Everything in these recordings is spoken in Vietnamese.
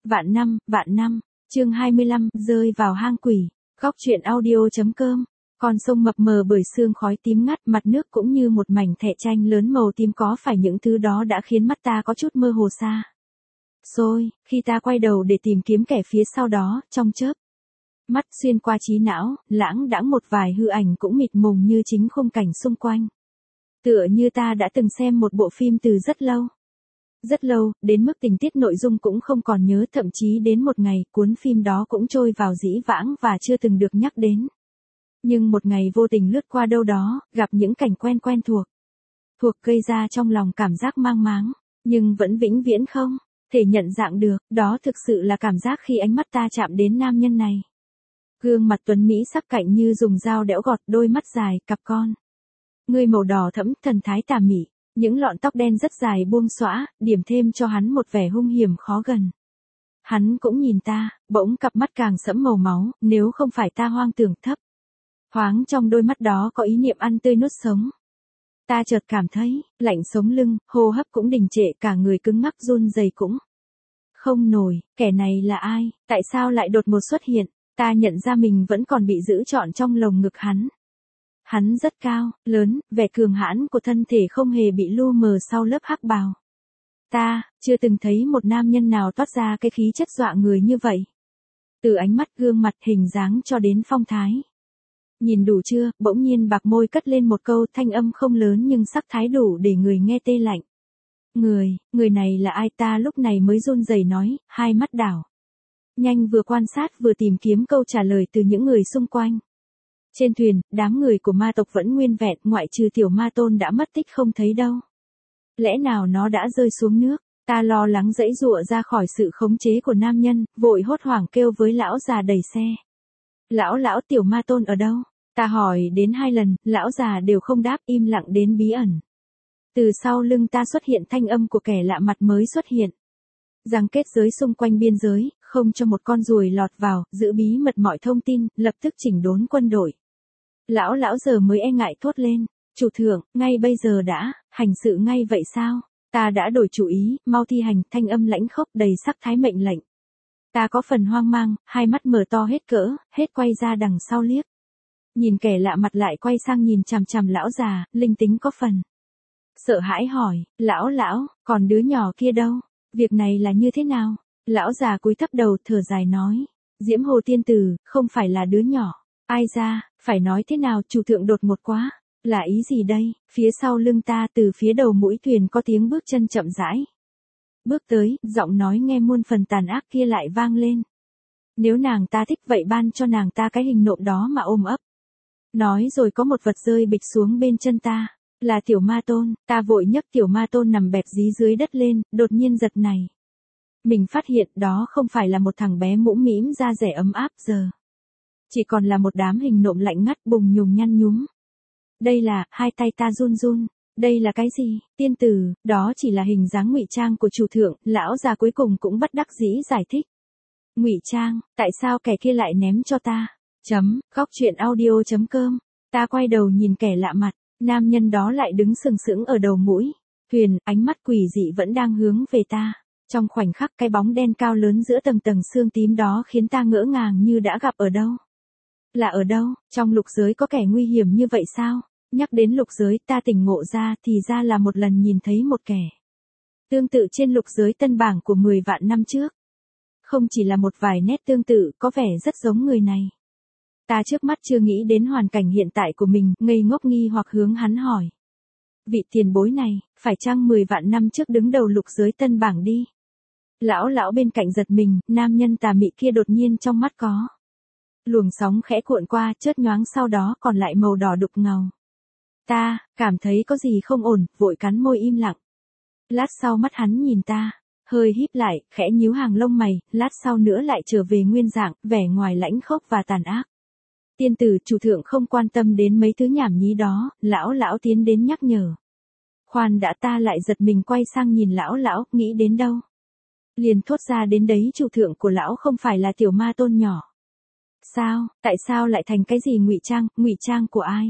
Vạn năm, chương 25, rơi vào hang quỷ, góc truyện audio.com. Con sông mập mờ bởi sương khói tím ngắt, mặt nước cũng như một mảnh thẻ tranh lớn màu tím, có phải những thứ đó đã khiến mắt ta có chút mơ hồ xa xôi, khi ta quay đầu để tìm kiếm kẻ phía sau đó, trong chớp mắt xuyên qua trí não, lãng đãng một vài hư ảnh cũng mịt mùng như chính khung cảnh xung quanh. Tựa như ta đã từng xem một bộ phim từ rất lâu, đến mức tình tiết nội dung cũng không còn nhớ, thậm chí đến một ngày, cuốn phim đó cũng trôi vào dĩ vãng và chưa từng được nhắc đến. Nhưng một ngày vô tình lướt qua đâu đó, gặp những cảnh quen thuộc gây ra trong lòng cảm giác mang máng, nhưng vẫn vĩnh viễn không thể nhận dạng được, đó thực sự là cảm giác khi ánh mắt ta chạm đến nam nhân này. Gương mặt tuấn mỹ sắc cạnh như dùng dao đẽo gọt, đôi mắt dài, cặp con ngươi màu đỏ thẫm, thần thái tà mị, những lọn tóc đen rất dài buông xõa, điểm thêm cho hắn một vẻ hung hiểm khó gần. Hắn cũng nhìn ta, bỗng cặp mắt càng sẫm màu máu, nếu không phải ta hoang tưởng thấp thoáng trong đôi mắt đó có ý niệm ăn tươi nuốt sống. Ta chợt cảm thấy lạnh sống lưng, hô hấp cũng đình trệ, cả người cứng ngắc run rẩy cũng không nổi. Kẻ này là ai, tại sao lại đột ngột xuất hiện? Ta nhận ra mình vẫn còn bị giữ trọn trong lồng ngực hắn. Hắn rất cao, lớn, vẻ cường hãn của thân thể không hề bị lu mờ sau lớp hắc bào. Ta chưa từng thấy một nam nhân nào toát ra cái khí chất dọa người như vậy. Từ ánh mắt, gương mặt, hình dáng cho đến phong thái. Nhìn đủ chưa? Bỗng nhiên bạc môi cất lên một câu, thanh âm không lớn nhưng sắc thái đủ để người nghe tê lạnh. Người này là ai? Ta lúc này mới run rẩy nói, hai mắt đảo nhanh, vừa quan sát vừa tìm kiếm câu trả lời từ những người xung quanh. Trên thuyền, đám người của ma tộc vẫn nguyên vẹn, ngoại trừ tiểu ma tôn đã mất tích không thấy đâu. Lẽ nào nó đã rơi xuống nước? Ta lo lắng giãy giụa ra khỏi sự khống chế của nam nhân, vội hốt hoảng kêu với lão già đẩy xe. Lão, tiểu ma tôn ở đâu? Ta hỏi đến 2 lần, lão già đều không đáp, im lặng đến bí ẩn. Từ sau lưng ta xuất hiện thanh âm của kẻ lạ mặt mới xuất hiện. Giằng kết giới xung quanh biên giới, không cho một con ruồi lọt vào, giữ bí mật mọi thông tin, lập tức chỉnh đốn quân đội. Lão giờ mới e ngại thốt lên, chủ thượng, ngay bây giờ đã, hành sự ngay vậy sao? Ta đã đổi chủ ý, mau thi hành, thanh âm lãnh khốc đầy sắc thái mệnh lệnh. Ta có phần hoang mang, hai mắt mở to hết cỡ, hết quay ra đằng sau liếc. Nhìn kẻ lạ mặt lại quay sang nhìn chằm chằm lão già, linh tính có phần sợ hãi hỏi, lão, còn đứa nhỏ kia đâu? Việc này là như thế nào? Lão già cúi thấp đầu thở dài nói, Diễm Hồ tiên tử, không phải là đứa nhỏ. Ai ra, phải nói thế nào? Chủ thượng đột ngột quá. Là ý gì đây? Phía sau lưng ta, từ phía đầu mũi thuyền có tiếng bước chân chậm rãi bước tới, giọng nói nghe muôn phần tàn ác kia lại vang lên. Nếu nàng ta thích vậy ban cho nàng ta cái hình nộm đó mà ôm ấp. Nói rồi có một vật rơi bịch xuống bên chân ta. Là tiểu ma tôn. Ta vội nhấc tiểu ma tôn nằm bẹp dí dưới đất lên, đột nhiên giật này. Mình phát hiện đó không phải là một thằng bé mũm mĩm da dẻ ấm áp giờ. Chỉ còn là một đám hình nộm lạnh ngắt bùng nhùng nhăn nhúm. Đây là, hai tay ta run. Đây là cái gì? Tiên tử, đó chỉ là hình dáng ngụy trang của chủ thượng. Lão già cuối cùng cũng bất đắc dĩ giải thích. Ngụy trang, tại sao kẻ kia lại ném cho ta? Góc truyện audio.com. Ta quay đầu nhìn kẻ lạ mặt, nam nhân đó lại đứng sừng sững ở đầu mũi thuyền, ánh mắt quỷ dị vẫn đang hướng về ta. Trong khoảnh khắc, cái bóng đen cao lớn giữa tầng sương tím đó khiến ta ngỡ ngàng như đã gặp ở đâu. Là ở đâu? Trong lục giới có kẻ nguy hiểm như vậy sao? Nhắc đến lục giới, ta tỉnh ngộ ra, thì ra là một lần nhìn thấy một kẻ tương tự trên lục giới tân bảng của 10 vạn năm trước. Không chỉ là một vài nét tương tự, có vẻ rất giống người này. Ta trước mắt chưa nghĩ đến hoàn cảnh hiện tại của mình, ngây ngốc nghi hoặc hướng hắn hỏi. Vị tiền bối này, phải chăng 10 vạn năm trước đứng đầu lục giới tân bảng đi? Lão bên cạnh giật mình, nam nhân tà mị kia đột nhiên trong mắt có luồng sóng khẽ cuộn qua, chớp nhoáng sau đó còn lại màu đỏ đục ngầu. Ta cảm thấy có gì không ổn, vội cắn môi im lặng. Lát sau mắt hắn nhìn ta, hơi híp lại, khẽ nhíu hàng lông mày, lát sau nữa lại trở về nguyên dạng, vẻ ngoài lãnh khốc và tàn ác. Tiên tử, chủ thượng không quan tâm đến mấy thứ nhảm nhí đó. Lão tiến đến nhắc nhở. Khoan đã, ta lại giật mình quay sang nhìn lão, nghĩ đến đâu? Liền thốt ra đến đấy, chủ thượng của lão không phải là tiểu ma tôn nhỏ. Sao, tại sao lại thành cái gì ngụy trang của ai?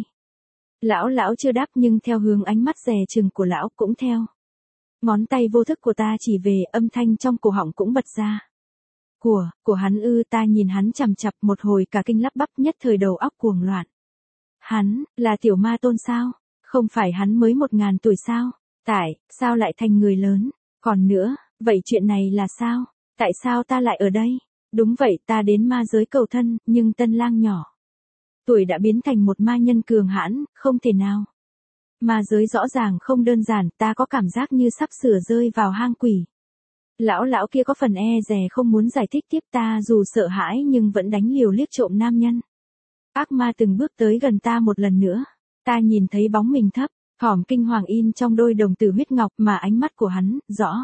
Lão chưa đáp nhưng theo hướng ánh mắt dè chừng của lão cũng theo. Ngón tay vô thức của ta chỉ về, âm thanh trong cổ họng cũng bật ra. Của hắn ư? Ta nhìn hắn chằm chặp một hồi cả kinh lắp bắp, nhất thời đầu óc cuồng loạn. Hắn, là tiểu ma tôn sao? Không phải hắn mới 1000 tuổi sao? Sao lại thành người lớn? Còn nữa, vậy chuyện này là sao? Tại sao ta lại ở đây? Đúng vậy, ta đến ma giới cầu thân, nhưng tân lang nhỏ tuổi đã biến thành một ma nhân cường hãn, không thể nào. Ma giới rõ ràng không đơn giản, ta có cảm giác như sắp sửa rơi vào hang quỷ. Lão kia có phần e dè không muốn giải thích tiếp, ta dù sợ hãi nhưng vẫn đánh liều liếc trộm nam nhân. Ác ma từng bước tới gần ta một lần nữa. Ta nhìn thấy bóng mình thấp, thỏm kinh hoàng in trong đôi đồng tử huyết ngọc, mà ánh mắt của hắn, rõ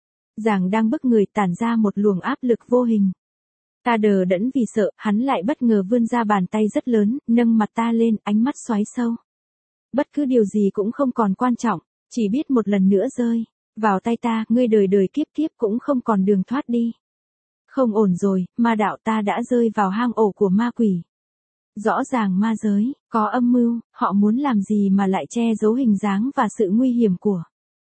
ràng đang bức người, tản ra một luồng áp lực vô hình. Ta đờ đẫn vì sợ, hắn lại bất ngờ vươn ra bàn tay rất lớn, nâng mặt ta lên, ánh mắt xoáy sâu. Bất cứ điều gì cũng không còn quan trọng, chỉ biết một lần nữa rơi vào tay ta, ngươi đời đời kiếp kiếp cũng không còn đường thoát đi. Không ổn rồi, ma đạo, ta đã rơi vào hang ổ của ma quỷ. Rõ ràng ma giới có âm mưu, họ muốn làm gì mà lại che giấu hình dáng và sự nguy hiểm của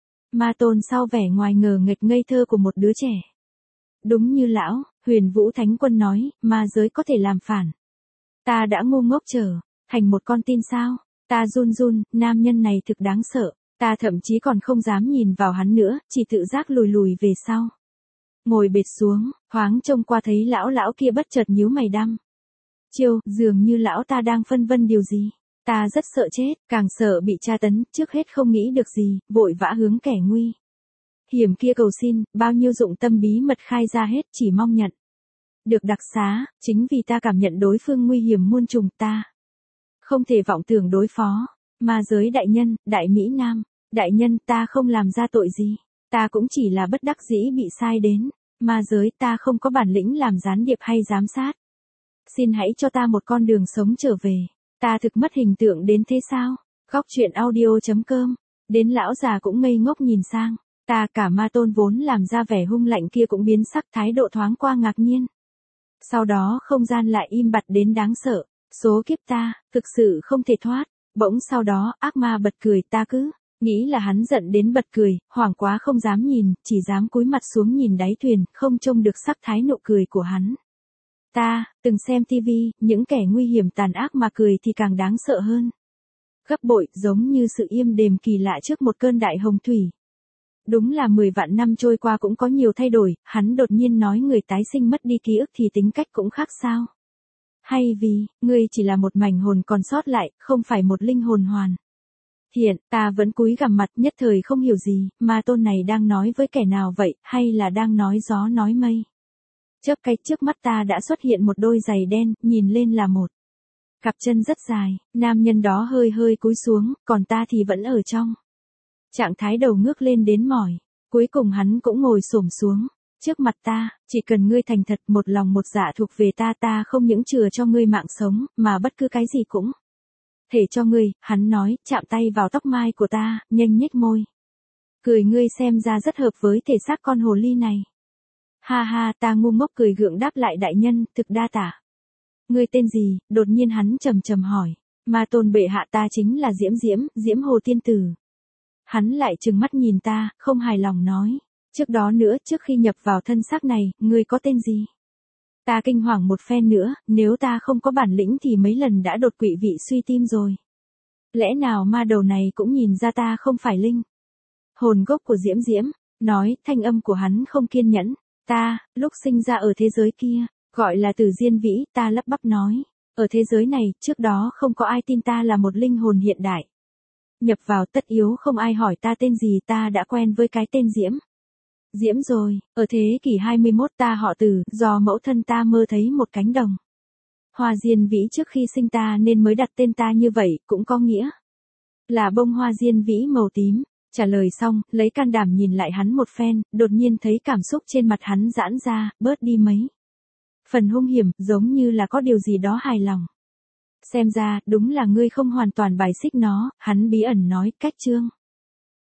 ma tôn sau vẻ ngoài ngờ nghệch ngây thơ của một đứa trẻ. Đúng như lão Huyền Vũ Thánh Quân nói, ma giới có thể làm phản. Ta đã ngu ngốc trở thành một con tin sao? Ta run run, nam nhân này thực đáng sợ. Ta thậm chí còn không dám nhìn vào hắn nữa, chỉ tự giác lùi lùi về sau. Ngồi bệt xuống, thoáng trông qua thấy lão kia bất chợt nhíu mày đăm chiêu, dường như lão ta đang phân vân điều gì. Ta rất sợ chết, càng sợ bị tra tấn, trước hết không nghĩ được gì, vội vã hướng kẻ nguy hiểm kia cầu xin, bao nhiêu dụng tâm bí mật khai ra hết, chỉ mong nhận được đặc xá. Chính vì ta cảm nhận đối phương nguy hiểm muôn trùng, ta không thể vọng tưởng đối phó. Ma giới đại nhân, Đại Mỹ Nam, đại nhân, ta không làm ra tội gì, ta cũng chỉ là bất đắc dĩ bị sai đến. Ma giới, ta không có bản lĩnh làm gián điệp hay giám sát. Xin hãy cho ta một con đường sống trở về. Ta thực mất hình tượng đến thế sao? Góc truyện audio.com. Đến lão già cũng ngây ngốc nhìn sang. Ta, cả ma tôn vốn làm ra vẻ hung lạnh kia cũng biến sắc, thái độ thoáng qua ngạc nhiên. Sau đó không gian lại im bặt đến đáng sợ. Số kiếp ta, thực sự không thể thoát. Bỗng sau đó, ác ma bật cười, ta cứ nghĩ là hắn giận đến bật cười, hoảng quá không dám nhìn, chỉ dám cúi mặt xuống nhìn đáy thuyền, không trông được sắc thái nụ cười của hắn. Ta, từng xem tivi, những kẻ nguy hiểm tàn ác mà cười thì càng đáng sợ hơn. Gấp bội, giống như sự im đềm kỳ lạ trước một cơn đại hồng thủy. Đúng là 10 vạn năm trôi qua cũng có nhiều thay đổi, hắn đột nhiên nói người tái sinh mất đi ký ức thì tính cách cũng khác sao? Hay vì, ngươi chỉ là một mảnh hồn còn sót lại, không phải một linh hồn hoàn thiện. Ta vẫn cúi gằm mặt, nhất thời không hiểu gì, ma tôn này đang nói với kẻ nào vậy, hay là đang nói gió nói mây? Chớp cái, trước mắt ta đã xuất hiện một đôi giày đen, nhìn lên là một cặp chân rất dài. Nam nhân đó hơi cúi xuống, còn ta thì vẫn ở trong trạng thái đầu ngước lên đến mỏi. Cuối cùng hắn cũng ngồi xổm xuống trước mặt ta, chỉ cần ngươi thành thật, một lòng một dạ thuộc về ta, ta không những chừa cho ngươi mạng sống, mà bất cứ cái gì cũng thể cho ngươi. Hắn nói, chạm tay vào tóc mai của ta, nhanh nhếch môi cười, ngươi xem ra rất hợp với thể xác con hồ ly này. Ha ha, ta ngu ngốc cười gượng đáp lại, đại nhân, thực đa tạ. Ngươi tên gì? Đột nhiên hắn trầm hỏi. Ma tôn bệ hạ, ta chính là Diễm Hồ tiên tử. Hắn lại trừng mắt nhìn ta, không hài lòng nói. Trước đó nữa, trước khi nhập vào thân xác này, ngươi có tên gì? Ta kinh hoàng một phen nữa, nếu ta không có bản lĩnh thì mấy lần đã đột quỵ vị suy tim rồi. Lẽ nào ma đầu này cũng nhìn ra ta không phải linh hồn gốc của Diễm? Nói, thanh âm của hắn không kiên nhẫn. Ta, lúc sinh ra ở thế giới kia, gọi là Tử Diên Vĩ, ta lắp bắp nói. Ở thế giới này, trước đó không có ai tin ta là một linh hồn hiện đại. Nhập vào tất yếu không ai hỏi ta tên gì, ta đã quen với cái tên Diễm rồi. Ở thế kỷ 21 ta họ Từ, do mẫu thân ta mơ thấy một cánh đồng hoa diên vĩ trước khi sinh ta nên mới đặt tên ta như vậy, cũng có nghĩa là bông hoa diên vĩ màu tím. Trả lời xong, lấy can đảm nhìn lại hắn một phen, đột nhiên thấy cảm xúc trên mặt hắn giãn ra, bớt đi mấy phần hung hiểm, giống như là có điều gì đó hài lòng. Xem ra, đúng là ngươi không hoàn toàn bài xích nó, hắn bí ẩn nói, cách chương.